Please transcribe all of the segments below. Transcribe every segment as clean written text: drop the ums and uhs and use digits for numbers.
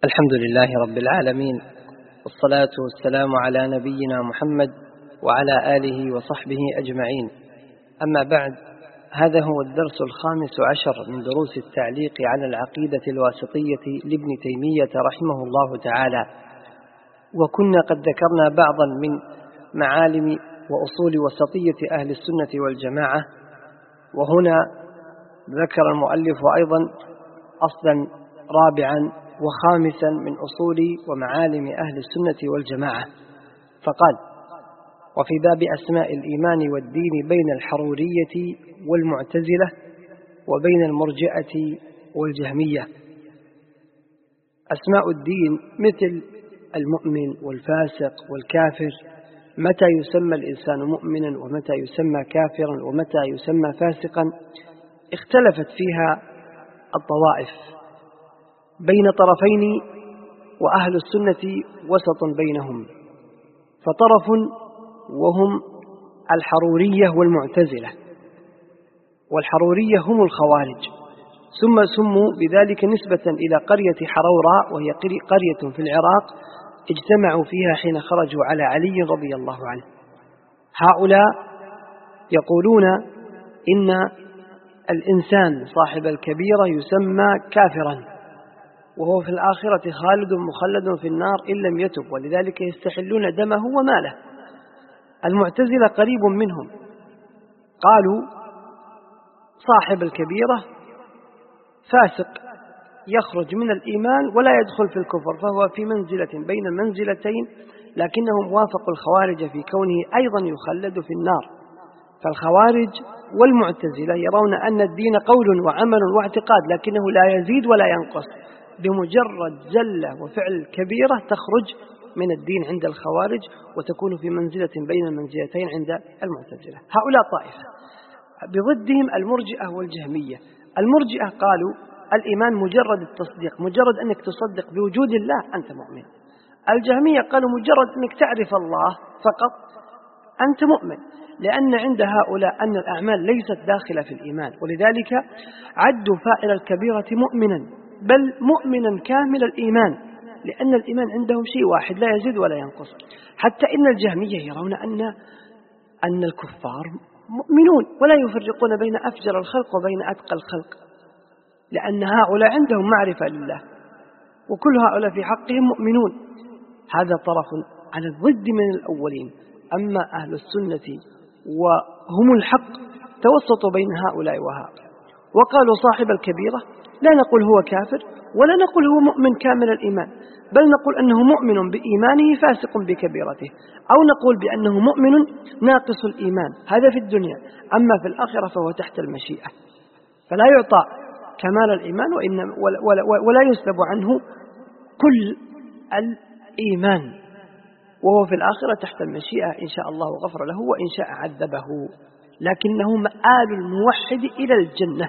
الحمد لله رب العالمين، والصلاة والسلام على نبينا محمد وعلى آله وصحبه أجمعين. أما بعد، هذا هو الدرس 15 من دروس التعليق على العقيدة الواسطية لابن تيمية رحمه الله تعالى. وكنا قد ذكرنا بعضا من معالم وأصول وسطية أهل السنة والجماعة، وهنا ذكر المؤلف أيضا أصلا رابعا وخامسا من أصول ومعالم أهل السنة والجماعة، فقال: وفي باب أسماء الإيمان والدين بين الحرورية والمعتزلة وبين المرجئة والجهمية. أسماء الدين مثل المؤمن والفاسق والكافر، متى يسمى الإنسان مؤمنا ومتى يسمى كافرا ومتى يسمى فاسقا، اختلفت فيها الطوائف بين طرفين، وأهل السنة وسط بينهم، فطرف وهم الحرورية والمعتزلة، والحرورية هم الخوارج، ثم سموا بذلك نسبة إلى قرية حروراء، وهي قرية في العراق اجتمعوا فيها حين خرجوا على علي رضي الله عنه. هؤلاء يقولون إن الإنسان صاحب الكبيرة يسمى كافرا، وهو في الآخرة خالد مخلد في النار إن لم يتب، ولذلك يستحلون دمه وماله. المعتزلة قريب منهم، قالوا صاحب الكبيرة فاسق يخرج من الإيمان ولا يدخل في الكفر، فهو في منزلة بين المنزلتين، لكنهم وافقوا الخوارج في كونه أيضا يخلد في النار. فالخوارج والمعتزلة يرون أن الدين قول وعمل واعتقاد، لكنه لا يزيد ولا ينقص، بمجرد زلة وفعل كبيرة تخرج من الدين عند الخوارج وتكون في منزلة بين المنزلتين عند المعتزلة. هؤلاء طائفة. بضدهم المرجئة والجهمية. المرجئة قالوا الإيمان مجرد التصديق، مجرد أنك تصدق بوجود الله أنت مؤمن. الجهمية قالوا مجرد أنك تعرف الله فقط أنت مؤمن، لأن عند هؤلاء أن الأعمال ليست داخلة في الإيمان، ولذلك عدوا فاعل الكبيرة مؤمنا، بل مؤمنا كامل الإيمان، لأن الإيمان عندهم شيء واحد لا يزيد ولا ينقص. حتى إن الجهمية يرون أن الكفار مؤمنون ولا يفرقون بين أفجر الخلق وبين أتقى الخلق، لأن هؤلاء عندهم معرفة لله، وكل هؤلاء في حقهم مؤمنون. هذا طرف على الضد من الأولين. أما أهل السنة وهم الحق توسطوا بين هؤلاء وهؤلاء، وقالوا صاحب الكبيرة لا نقول هو كافر ولا نقول هو مؤمن كامل الإيمان، بل نقول أنه مؤمن بإيمانه فاسق بكبيرته، أو نقول بأنه مؤمن ناقص الإيمان، هذا في الدنيا. أما في الآخرة فهو تحت المشيئة، فلا يعطى كمال الإيمان ولا يسلب عنه كل الإيمان، وهو في الآخرة تحت المشيئة، إن شاء الله غفر له وإن شاء عذبه، لكنه مآل الموحد إلى الجنة،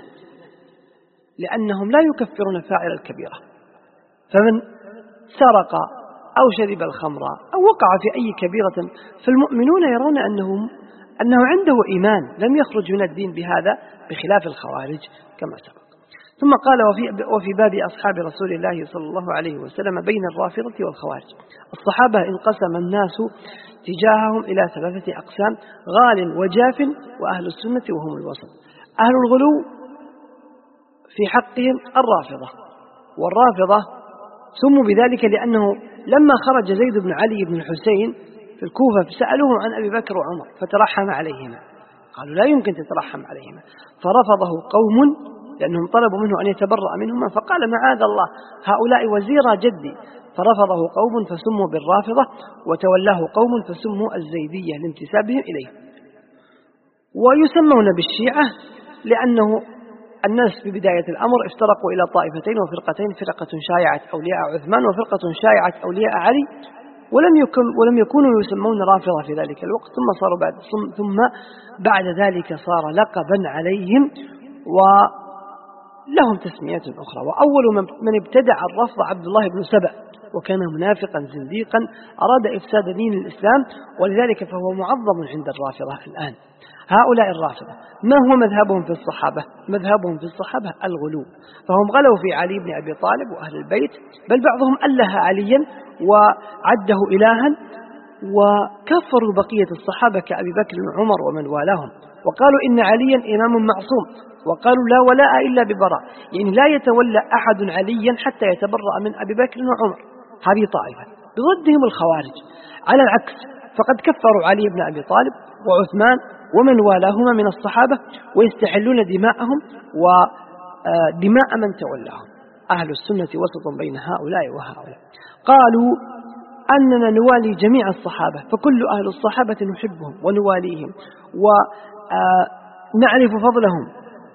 لأنهم لا يكفرون فاعل الكبيرة. فمن سرق أو شرب الخمر أو وقع في أي كبيرة، فالمؤمنون يرون أنه عنده إيمان لم يخرج من الدين بهذا، بخلاف الخوارج كما سبق. ثم قال: وفي باب أصحاب رسول الله صلى الله عليه وسلم بين الرافضة والخوارج. الصحابة انقسم الناس تجاههم إلى 3 أقسام: غال وجاف، وأهل السنة وهم الوسط. أهل الغلو في حقهم الرافضة، والرافضة سموا بذلك لأنه لما خرج زيد بن علي بن الحسين في الكوفة سألوه عن أبي بكر وعمر فترحم عليهما، قالوا لا يمكن تترحم عليهما، فرفضه قوم لأنهم طلبوا منه أن يتبرأ منهما، فقال معاذ الله هؤلاء وزيرا جدي، فرفضه قوم فسموا بالرافضة، وتولاه قوم فسموا الزيدية لانتسابهم إليه. ويسمون بالشيعة لأنه الناس في بداية الأمر افترقوا إلى طائفتين وفرقتين: فرقة شايعة أولياء عثمان وفرقة شايعة أولياء علي، ولم يكونوا يسمون رافضة في ذلك الوقت، ثم بعد ذلك صار لقبا عليهم ولهم تسميات أخرى. وأول من ابتدع الرفض عبد الله بن سبأ، وكان منافقا زنديقا أراد إفساد دين الإسلام، ولذلك فهو معظم عند الرافضة الآن. هؤلاء الرافضة ما هو مذهبهم في الصحابة؟ مذهبهم في الصحابة الغلو، فهم غلوا في علي بن أبي طالب وأهل البيت، بل بعضهم أله عليا وعده إلها، وكفروا بقية الصحابة كأبي بكر وعمر ومن والاهم، وقالوا إن عليا إمام معصوم، وقالوا لا ولاء إلا ببراء، يعني لا يتولى أحد عليا حتى يتبرأ من أبي بكر وعمر. هذه طائفة. بضدهم الخوارج على العكس، فقد كفروا علي بن أبي طالب وعثمان ومن والاهما من الصحابة، ويستحلون دماءهم ودماء من تولاهم. أهل السنة وسط بين هؤلاء وهؤلاء، قالوا أننا نوالي جميع الصحابة، فكل أهل الصحابة نحبهم ونواليهم ونعرف فضلهم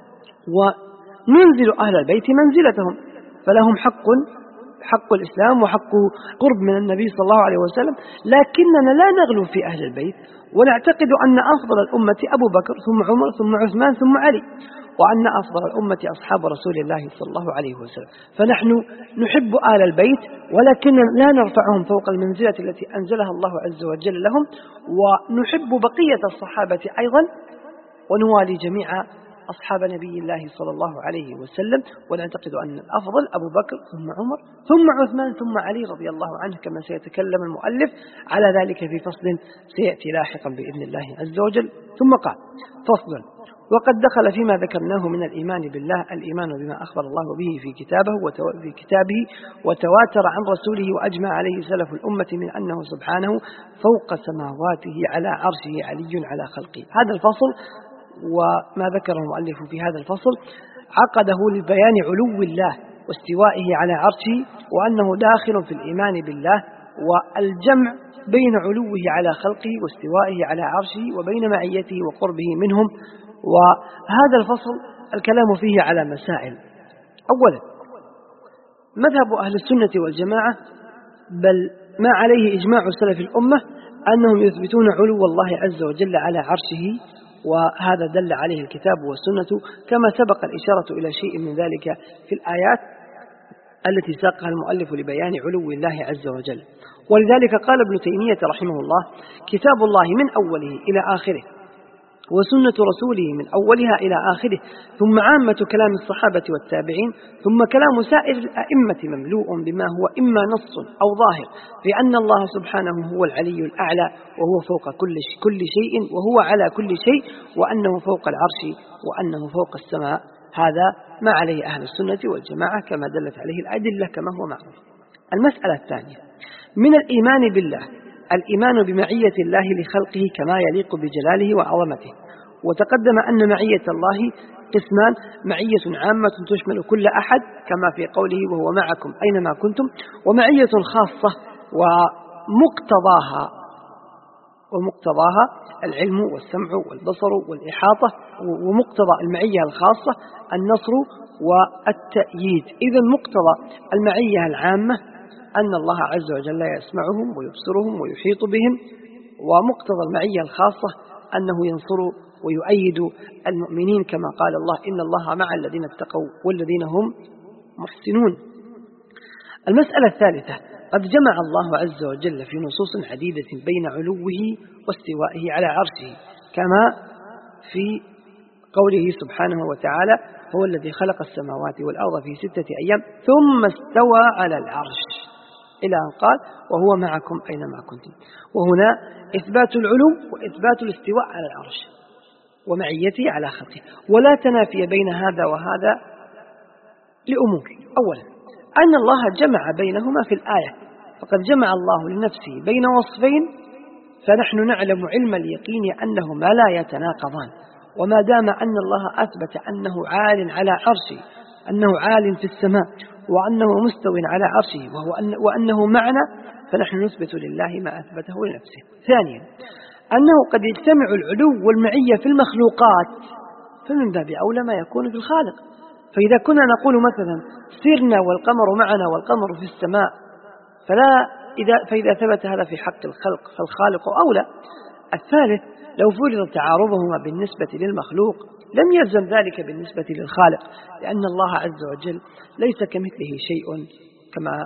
وننزل أهل البيت منزلتهم، فلهم حق الإسلام وحق قرب من النبي صلى الله عليه وسلم، لكننا لا نغلو في أهل البيت، ونعتقد أن أفضل الأمة أبو بكر ثم عمر ثم عثمان ثم علي، وأن أفضل الأمة أصحاب رسول الله صلى الله عليه وسلم. فنحن نحب آل البيت، ولكن لا نرفعهم فوق المنزلة التي أنزلها الله عز وجل لهم، ونحب بقية الصحابة أيضا، ونوالي جميع أصحاب نبي الله صلى الله عليه وسلم، ونعتقد أن الأفضل أبو بكر ثم عمر ثم عثمان ثم علي رضي الله عنه، كما سيتكلم المؤلف على ذلك في فصل سيأتي لاحقا بإذن الله عز وجل. ثم قال: فصل. وقد دخل فيما ذكرناه من الإيمان بالله الإيمان بما أخبر الله به في كتابه وتواتر عن رسوله وأجمع عليه سلف الأمة من أنه سبحانه فوق سماواته على عرشه علي على خلقه. هذا الفصل وما ذكره المؤلف في هذا الفصل عقده لبيان علو الله واستوائه على عرشه، وأنه داخل في الإيمان بالله، والجمع بين علوه على خلقه واستوائه على عرشه وبين معيته وقربه منهم. وهذا الفصل الكلام فيه على مسائل. أولا، مذهب أهل السنة والجماعة، بل ما عليه إجماع سلف الأمة، أنهم يثبتون علو الله عز وجل على عرشه، وهذا دل عليه الكتاب والسنة، كما سبق الإشارة إلى شيء من ذلك في الآيات التي ساقها المؤلف لبيان علو الله عز وجل. ولذلك قال ابن تيمية رحمه الله: كتاب الله من أوله إلى آخره، وسنة رسوله من أولها إلى آخره، ثم عامة كلام الصحابة والتابعين، ثم كلام سائر الأئمة مملوء بما هو إما نص أو ظاهر في أن الله سبحانه هو العلي الأعلى، وهو فوق كل شيء، وهو على كل شيء، وأنه فوق العرش، وأنه فوق السماء. هذا ما عليه أهل السنة والجماعة كما دلت عليه الأدلة كما هو معروف. المسألة الثانية من الإيمان بالله الإيمان بمعية الله لخلقه كما يليق بجلاله وعظمته. وتقدم أن معية الله قسمان: معية عامة تشمل كل أحد كما في قوله: وهو معكم أينما كنتم، ومعية خاصة ومقتضاها العلم والسمع والبصر والإحاطة، ومقتضى المعية الخاصة النصر والتأييد. إذن مقتضى المعية العامة أن الله عز وجل يسمعهم ويبصرهم ويحيط بهم، ومقتضى المعية الخاصة أنه ينصر ويؤيد المؤمنين، كما قال الله: إن الله مع الذين اتقوا والذين هم محسنون. المسألة الثالثة: قد جمع الله عز وجل في نصوص عديدة بين علوه واستوائه على عرشه، كما في قوله سبحانه وتعالى: هو الذي خلق السماوات والأرض في 6 أيام ثم استوى على العرش، إلى أن قال: وهو معكم أينما كنتم. وهنا إثبات العلو وإثبات الاستواء على العرش ومعيته على خلقه، ولا تنافي بين هذا وهذا لأمور. أولا، أن الله جمع بينهما في الآية، فقد جمع الله لنفسه بين وصفين، فنحن نعلم علم اليقين أنهما لا يتناقضان. وما دام أن الله أثبت أنه عال على عرشه، أنه عال في السماء، وأنه مستو على عرشه، وأنه معنا، فنحن نثبت لله ما أثبته لنفسه. ثانيا، أنه قد يجتمع العلو والمعية في المخلوقات، فمن باب أولى ما يكون في الخالق. فإذا كنا نقول مثلا: سرنا والقمر معنا والقمر في السماء، فإذا ثبت هذا في حق الخلق فالخالق أولى. الثالث: لو فرض تعارضهما بالنسبة للمخلوق لم يلزم ذلك بالنسبة للخالق، لأن الله عز وجل ليس كمثله شيء كما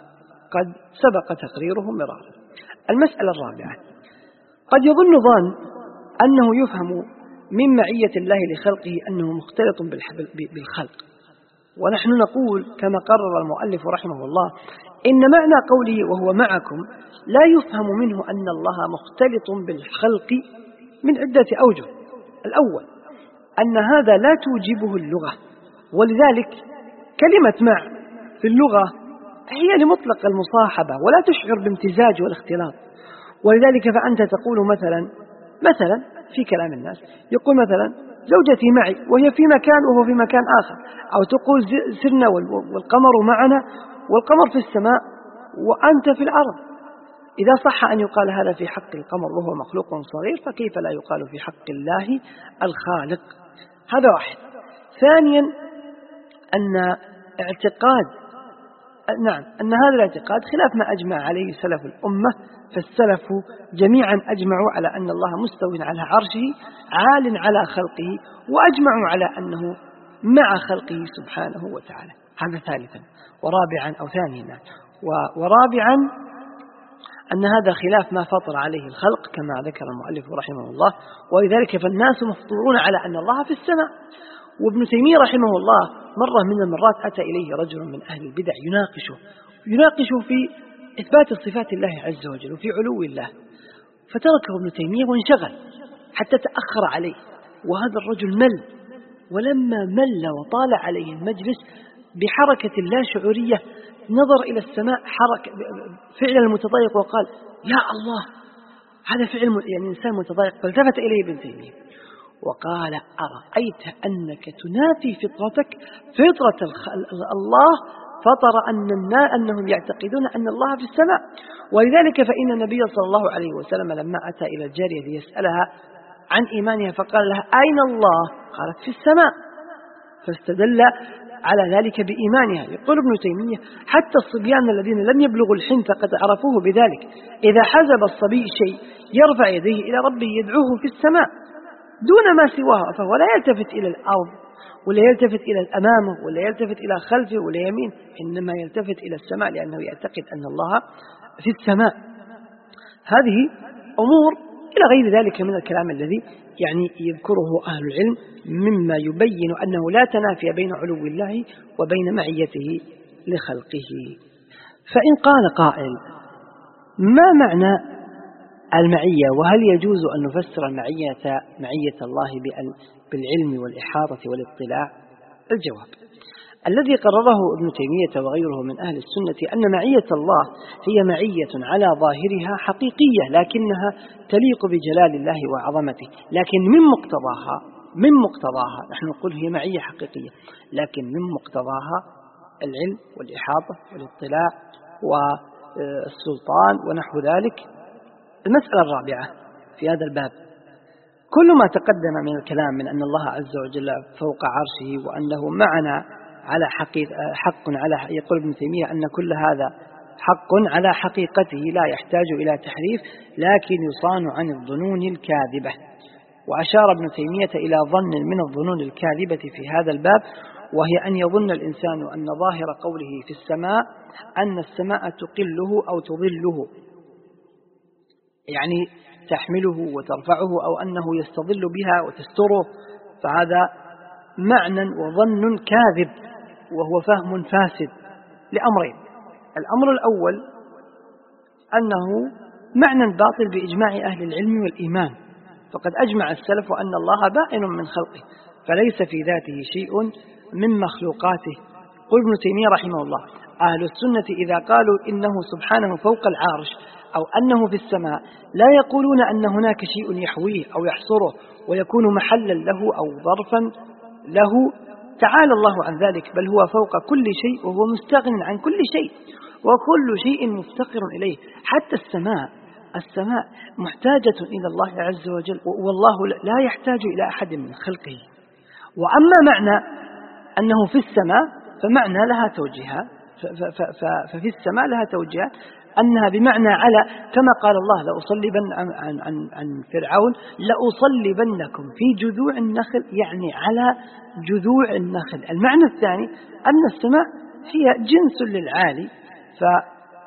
وقد سبق تقريره مرارا. المسألة الرابعة: قد يظن ظان أنه يفهم من معية الله لخلقه أنه مختلط بالخلق، ونحن نقول كما قرر المؤلف رحمه الله: إن معنى قوله وهو معكم لا يفهم منه أن الله مختلط بالخلق من عدة أوجه. الأول أن هذا لا توجبه اللغة، ولذلك كلمة مع في اللغة هي لمطلق المصاحبة ولا تشعر بامتزاج والاختلاط، ولذلك فأنت تقول مثلا في كلام الناس يقول مثلا زوجتي معي وهي في مكان وهو في مكان آخر، أو تقول سرنا والقمر معنا والقمر في السماء وأنت في الأرض. إذا صح أن يقال هذا في حق القمر وهو مخلوق صغير، فكيف لا يقال في حق الله الخالق؟ هذا واحد. ثانيا أن هذا الاعتقاد خلاف ما أجمع عليه سلف الأمة، فالسلف جميعا أجمعوا على أن الله مستو على عرشه عال على خلقه، وأجمعوا على أنه مع خلقه سبحانه وتعالى. هذا ثالثا. ورابعا أن هذا خلاف ما فطر عليه الخلق كما ذكر المؤلف رحمه الله، ولذلك فالناس مفطورون على أن الله في السماء. وابن تيمية رحمه الله مرة من المرات أتى إليه رجل من أهل البدع يناقشه في إثبات صفات الله عز وجل وفي علو الله، فتركه ابن تيمية وانشغل حتى تأخر عليه، وهذا الرجل مل، ولما مل وطال عليه المجلس بحركة لا شعورية نظر إلى السماء فعل المتضايق وقال: يا الله، هذا فعل إنسان متضايق. فالتفت إليه ابن تيمية وقال: أرأيت أنك تنافي فطرتك فطرة الله فطر أنهم يعتقدون أن الله في السماء. ولذلك فإن النبي صلى الله عليه وسلم لما أتى إلى الجارية ليسألها عن إيمانها فقال لها: أين الله؟ قالت: في السماء. فاستدل على ذلك بإيمانها. يقول ابن تيمية: حتى الصبيان الذين لم يبلغوا الحنث قد عرفوه بذلك، إذا حزب الصبي شيء يرفع يديه إلى ربه يدعوه في السماء دون ما سواها، فهو لا يلتفت إلى الأرض ولا يلتفت إلى أمامه ولا يلتفت إلى خلفه ولا يمين، إنما يلتفت إلى السماء لأنه يعتقد أن الله في السماء. هذه أمور إلى غير ذلك من الكلام الذي يذكره أهل العلم مما يبين أنه لا تنافي بين علو الله وبين معيته لخلقه. فإن قال قائل: ما معنى المعية؟ وهل يجوز أن نفسر معية الله بالعلم والإحاطة والاطلاع؟ الجواب: الذي قرره ابن تيمية وغيره من أهل السنة أن معية الله هي معية على ظاهرها حقيقية، لكنها تليق بجلال الله وعظمته، لكن من مقتضاها نحن نقول هي معية حقيقية، لكن من مقتضاها العلم والإحاطة والاطلاع والسلطان ونحو ذلك. المسألة الرابعة في هذا الباب: كل ما تقدم من الكلام من أن الله عز وجل فوق عرشه وأنه معنا على حق على، يقول ابن تيمية أن كل هذا حق على حقيقته لا يحتاج إلى تحريف، لكن يصان عن الظنون الكاذبة. وأشار ابن تيمية إلى ظن من الظنون الكاذبة في هذا الباب، وهي أن يظن الإنسان أن ظاهر قوله في السماء أن السماء تقله أو تظله، يعني تحمله وترفعه، أو أنه يستظل بها وتستره، فهذا معنى وظن كاذب وهو فهم فاسد لأمرين: الأمر الأول أنه معنى باطل بإجماع أهل العلم والإيمان، فقد أجمع السلف أن الله بائن من خلقه فليس في ذاته شيء من مخلوقاته. قل ابن تيمية رحمه الله: أهل السنة إذا قالوا إنه سبحانه فوق العرش أو أنه في السماء لا يقولون أن هناك شيء يحويه أو يحصره ويكون محلا له أو ظرفا له، تعالى الله عن ذلك، بل هو فوق كل شيء وهو مستغن عن كل شيء وكل شيء مفتقر إليه. حتى السماء محتاجة إلى الله عز وجل، والله لا يحتاج إلى أحد من خلقه. وأما معنى أنه في السماء فمعنى لها توجيهات، ففي السماء لها توجيهات أنها بمعنى على، كما قال الله: لأصلبن عن فرعون لأصلبنكم في جذوع النخل، يعني على جذوع النخل. المعنى الثاني أن السماء هي جنس للعالي،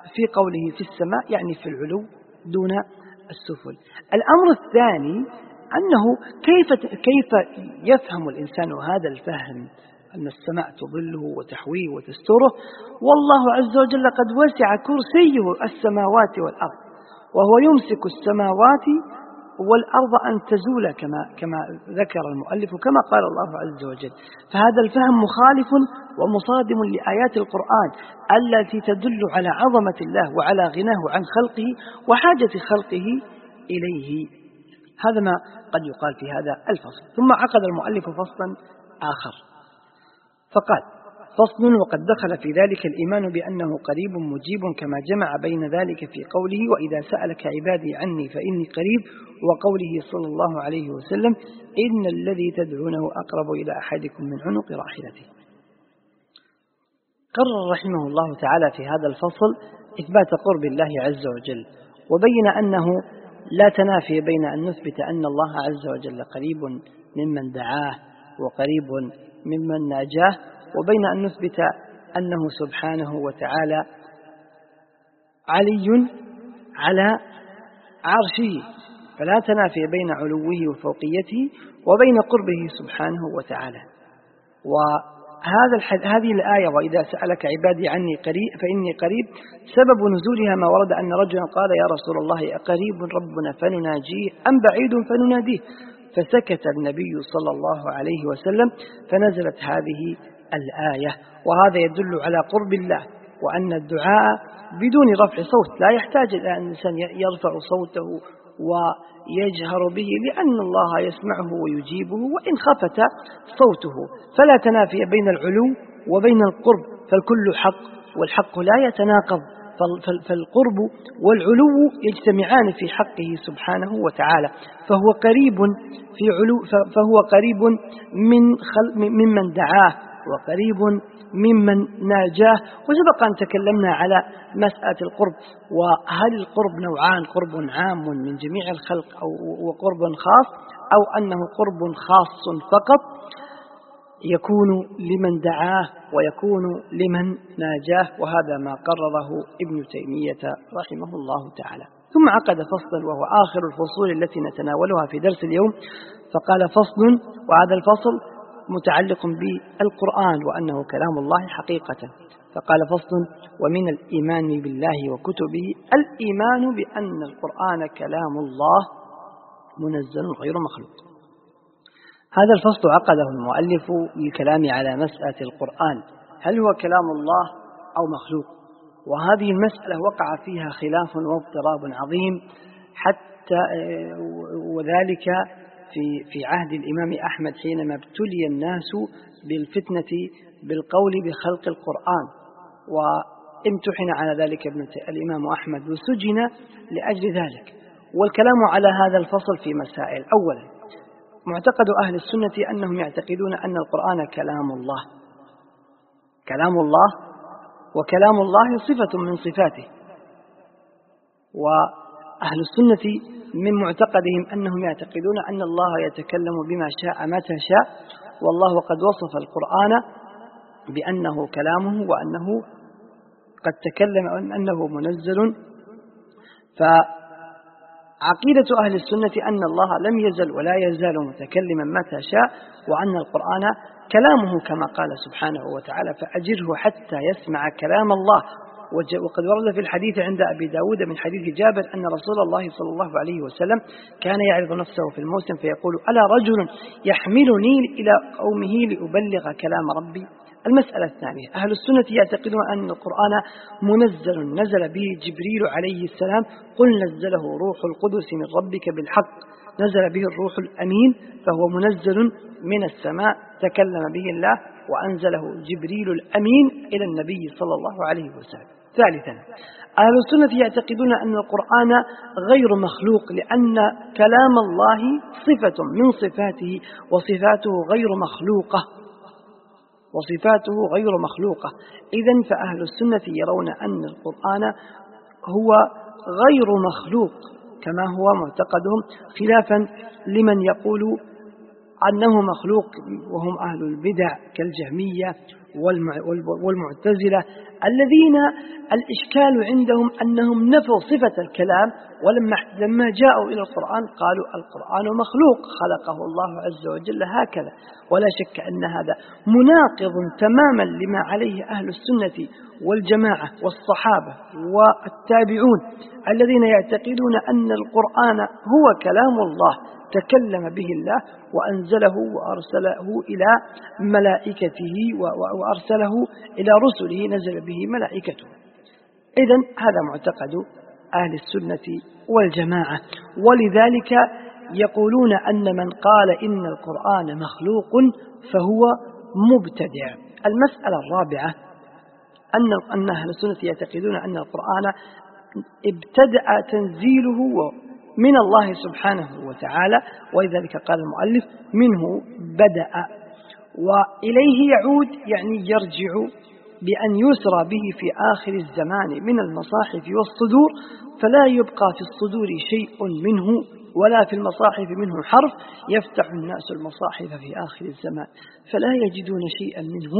في قوله في السماء يعني في العلو دون السفل. الأمر الثاني أنه كيف يفهم الإنسان هذا الفهم أن السماء تظله وتحويه وتستره، والله عز وجل قد وسع كرسيه السماوات والأرض، وهو يمسك السماوات والأرض أن تزول كما ذكر المؤلف كما قال الله عز وجل. فهذا الفهم مخالف ومصادم لآيات القرآن التي تدل على عظمة الله وعلى غناه عن خلقه وحاجة خلقه إليه. هذا ما قد يقال في هذا الفصل. ثم عقد المؤلف فصلا آخر فقال: فصل: وقد دخل في ذلك الإيمان بأنه قريب مجيب، كما جمع بين ذلك في قوله: وإذا سألك عبادي عني فإني قريب، وقوله صلى الله عليه وسلم: إن الذي تدعونه أقرب إلى أحدكم من عنق راحلته. قرر رحمه الله تعالى في هذا الفصل إثبات قرب الله عز وجل، وبين أنه لا تنافي بين أن نثبت أن الله عز وجل قريب ممن دعاه وقريب ممن ناجاه، وبين أن نثبت أنه سبحانه وتعالى علي على عرشه، فلا تنافي بين علوه وفوقيته وبين قربه سبحانه وتعالى. هذه الآية: وإذا سألك عبادي عني فإني قريب، سبب نزولها ما ورد أن رجلا قال: يا رسول الله، أقريب ربنا فنناجيه أم بعيد فنناديه؟ فسكت النبي صلى الله عليه وسلم، فنزلت هذه الآية. وهذا يدل على قرب الله، وأن الدعاء بدون رفع صوت لا يحتاج إلى أن الإنسان يرفع صوته ويجهر به، لأن الله يسمعه ويجيبه وإن خفت صوته. فلا تنافي بين العلو وبين القرب، فالكل حق والحق لا يتناقض، فالقرب والعلو يجتمعان في حقه سبحانه وتعالى. فهو قريب ممن دعاه، وقريب ممن ناجاه. وسبق أن تكلمنا على مسألة القرب، وهل القرب نوعان: قرب عام من جميع الخلق وقرب خاص، أو أنه قرب خاص فقط يكون لمن دعاه ويكون لمن ناجاه. وهذا ما قرره ابن تيمية رحمه الله تعالى. ثم عقد فصلا وهو آخر الفصول التي نتناولها في درس اليوم، فقال: فصل: وهذا الفصل متعلق بالقرآن وأنه كلام الله حقيقة. فقال: فصل: ومن الإيمان بالله وكتبه الإيمان بأن القرآن كلام الله منزل غير مخلوق. هذا الفصل عقده المؤلف للكلام على مسألة القرآن، هل هو كلام الله أو مخلوق؟ وهذه المسألة وقع فيها خلاف واضطراب عظيم، حتى وذلك في عهد الإمام أحمد حينما ابتلي الناس بالفتنة بالقول بخلق القرآن، وامتحن على ذلك الإمام أحمد وسجن لأجل ذلك. والكلام على هذا الفصل في مسائل: أولا، معتقد أهل السنة أنهم يعتقدون أن القرآن كلام الله، وكلام الله صفة من صفاته. وأهل السنة من معتقدهم أنهم يعتقدون أن الله يتكلم بما شاء متى شاء، والله قد وصف القرآن بأنه كلامه وأنه قد تكلم أنه منزل. عقيدة أهل السنة أن الله لم يزل ولا يزال متكلما متى شاء، وأن القرآن كلامه كما قال سبحانه وتعالى: فأجره حتى يسمع كلام الله. وقد ورد في الحديث عند أبي داود من حديث جابر أن رسول الله صلى الله عليه وسلم كان يعرض نفسه في الموسم فيقول: ألا رجل يحملني إلى قومه لأبلغ كلام ربي. المسألة الثانية: أهل السنة يعتقدون أن القرآن منزل نزل به جبريل عليه السلام، قل نزله روح القدس من ربك بالحق، نزل به الروح الأمين، فهو منزل من السماء تكلم به الله وأنزله جبريل الأمين إلى النبي صلى الله عليه وسلم. ثالثا: أهل السنة يعتقدون أن القرآن غير مخلوق، لأن كلام الله صفة من صفاته، وصفاته غير مخلوقة. إذن فأهل السنة يرون أن القرآن هو غير مخلوق كما هو معتقدهم، خلافا لمن يقول أنه مخلوق وهم أهل البدع كالجهمية والمعتزلة الذين الإشكال عندهم أنهم نفوا صفة الكلام، ولما جاءوا إلى القرآن قالوا القرآن مخلوق خلقه الله عز وجل هكذا. ولا شك أن هذا مناقض تماما لما عليه أهل السنة والجماعة والصحابة والتابعون الذين يعتقدون أن القرآن هو كلام الله تكلم به الله وأنزله وأرسله إلى ملائكته وأرسله إلى رسله نزل به ملائكته. إذن هذا معتقد أهل السنة والجماعة، ولذلك يقولون أن من قال إن القرآن مخلوق فهو مبتدع. المسألة الرابعة أن أهل السنة يعتقدون أن القرآن ابتدأ تنزيله من الله سبحانه وتعالى، ولذلك قال المؤلف منه بدأ، وإليه يعود يعني يرجع بأن يسرى به في آخر الزمان من المصاحف والصدور، فلا يبقى في الصدور شيء منه ولا في المصاحف منه حرف، يفتح الناس المصاحف في آخر الزمان فلا يجدون شيئا منه،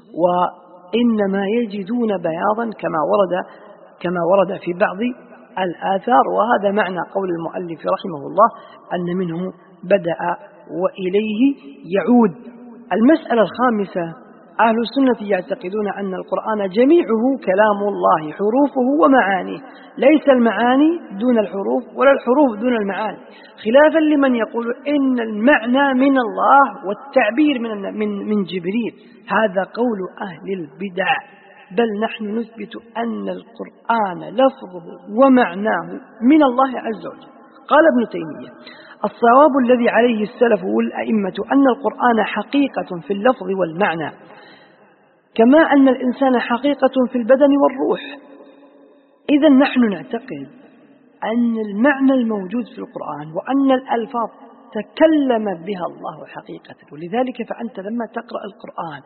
وإنما يجدون بياضا كما ورد في بعض الآثار. وهذا معنى قول المؤلف رحمه الله أن منه بدأ وإليه يعود. المسألة الخامسة أهل السنة يعتقدون أن القرآن جميعه كلام الله حروفه ومعانيه، ليس المعاني دون الحروف ولا الحروف دون المعاني، خلافا لمن يقول إن المعنى من الله والتعبير من جبريل. هذا قول أهل البدع، بل نحن نثبت أن القرآن لفظه ومعناه من الله عز وجل. قال ابن تيمية: الصواب الذي عليه السلف والأئمة أن القرآن حقيقة في اللفظ والمعنى، كما أن الإنسان حقيقة في البدن والروح. إذا نحن نعتقد أن المعنى الموجود في القرآن وأن الألفاظ تكلم بها الله حقيقة، ولذلك فأنت لما تقرأ القرآن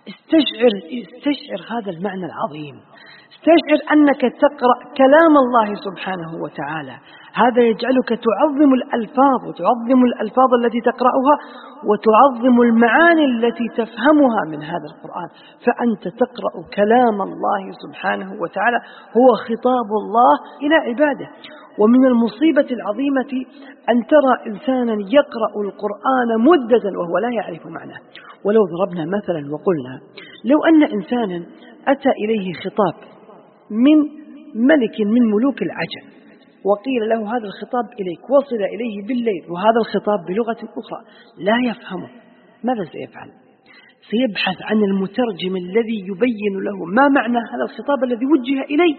استشعر هذا المعنى العظيم، استشعر أنك تقرأ كلام الله سبحانه وتعالى. هذا يجعلك تعظم الألفاظ وتعظم الألفاظ التي تقرأها وتعظم المعاني التي تفهمها من هذا القرآن، فأنت تقرأ كلام الله سبحانه وتعالى هو خطاب الله إلى عباده. ومن المصيبة العظيمة أن ترى إنسانا يقرأ القرآن مدة وهو لا يعرف معناه. ولو ضربنا مثلا وقلنا لو أن إنسانا أتى إليه خطاب من ملك من ملوك العجم وقيل له هذا الخطاب إليك، وصل إليه بالليل وهذا الخطاب بلغة أخرى لا يفهمه، ماذا سيفعل؟ سيبحث عن المترجم الذي يبين له ما معنى هذا الخطاب الذي وجه إليه.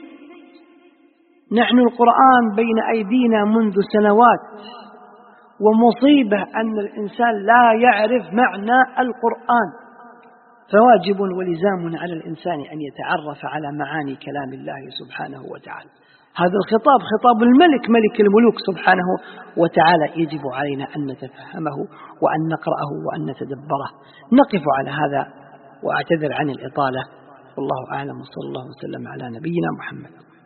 نحن القرآن بين أيدينا منذ سنوات، ومصيبة أن الإنسان لا يعرف معنى القرآن، فواجب ولزام على الإنسان أن يتعرف على معاني كلام الله سبحانه وتعالى. هذا الخطاب خطاب الملك ملك الملوك سبحانه وتعالى، يجب علينا أن نتفهمه وأن نقرأه وأن نتدبره. نقف على هذا وأعتذر عن الإطالة، والله أعلم، وصلى الله وسلم على نبينا محمد.